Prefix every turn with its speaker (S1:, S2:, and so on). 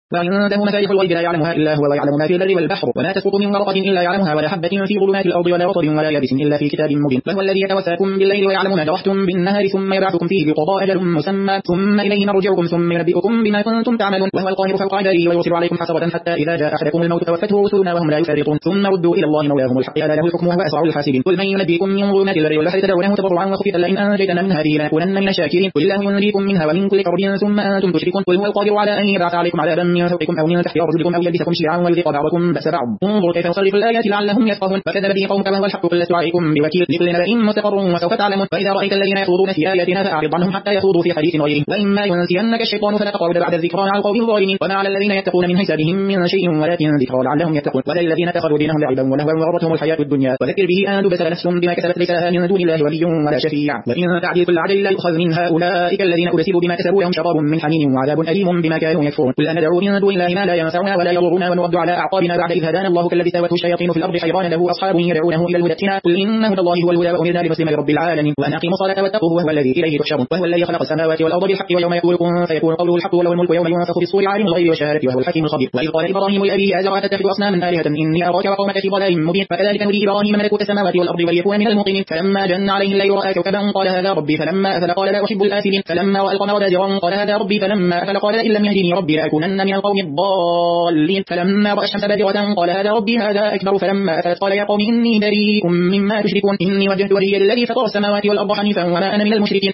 S1: وعنده مفاتيح الغيب لا يعلمها إلا هو ويعلم ما في البر والبحر وما تسقط من ورقة إلا يعلمها ولا حبة في ظلمات الأرض ولا رطب ولا يابس إلا في كتاب مبين وهو الذي يتوفاكم بالليل ويعلم ما جرحتم بالنهار ثم يبعثكم فيه بقضاء أجل مسمى ثم إليه مرجعكم ثم ينبئكم بما كنتم تعملون وهو القاهر فوق عباده ويرسل عليكم حسرة حتى إذا جاء أحدكم الموت توفته رسلنا وهم لا يفرطون ثم ردوا إلى الله مولاهم الحق ألا له الحكم وهو أسرع الحاسبين قل من ينبئكم من ظلمات البر والبحر تدعونه تضرعا وخفية لئن أنجيتنا من هذه لنكونن من الشاكرين قل الله ينجيكم منها ومن كل كرب ثم أنتم تشركون قل هو القادر على أن يبعث عليكم عذابا من فوقكم أو من تحت أرجلكم أو يلبسكم شيعا ويذيق بعضكم بأس بعض انظر كيف نصرف الآيات لعلهم يفقهون فكذب به قومك وهو الحق قل لست عليكم بوكيل لكل نبأ مستقر وسوف تعلمون فإذا رأيت الذين يخوضون في آياتنا فأعرض عنهم حتى يخوضوا في حديث غيره وإما ينسينك الشيطان فلا تقعد بعد الذكرى على القوم الظالمين وما على الذين يتقون من حسابهم من شيء ولكن ذكرى لعلهم يتقون ولا الذين اتخذوا دينهم لعبا ولهوا وغرتهم الحياة الدنيا وذكر به أن تبسل نفس بما كسبت ليس لها من دون الله ولي ولا شفيع وإن تعدل كل عدل لا يؤخذ منها أولئك الذين أبسلوا بما كسبوا لهم شراب من حميم وعذاب أليم بما كانوا يكفرون قل أندعو من دون الله ما لا ينفعنا ولا يضرنا ونرد على أعقابنا بعد إذ هدانا الله كالذي ساوته الشياطين في الأرض حيران له أصحاب يدعونه إلى الهدى ائتنا قل إن هدى الله هو الهدى وأمرنا لنسلم لرب العالمين وأن أقيموا الصلاة واتقوه وهو الذي إليه تحشرون وهو الذي خلق السماوات والأرض بالحق ويوم يقول كن فيكون قوله الحق وله الملك يوم ينفخ في الصور عالم الغيب والشهادة وهو الحكيم الخبير وإذ قال إبراهيم لأبيه آزر أتتخذ أصناما آلهة إني أراك وقومك في ضلال مبين فكذلك نري إبراهيم ملكوت السماوات والأرض وليكون من الموقنين فلما جن عليه الليل رأى كوكبا قال هذا ربي فلما أفل قال لا أحب الآفلين فلما رأى القمر بازغا قال هذا ربي فلما أفل قال إن لم يهدني ربي لأكونن من القوم الضالين فلما رأى الشمس بازغة قال هذا ربي هذا أكبر فلما أفلت قال يا قوم إني بريء مما تشركون إني وجهت وجهي الذي فطر السماوات والأرض حنيفا وما أنا من المشركين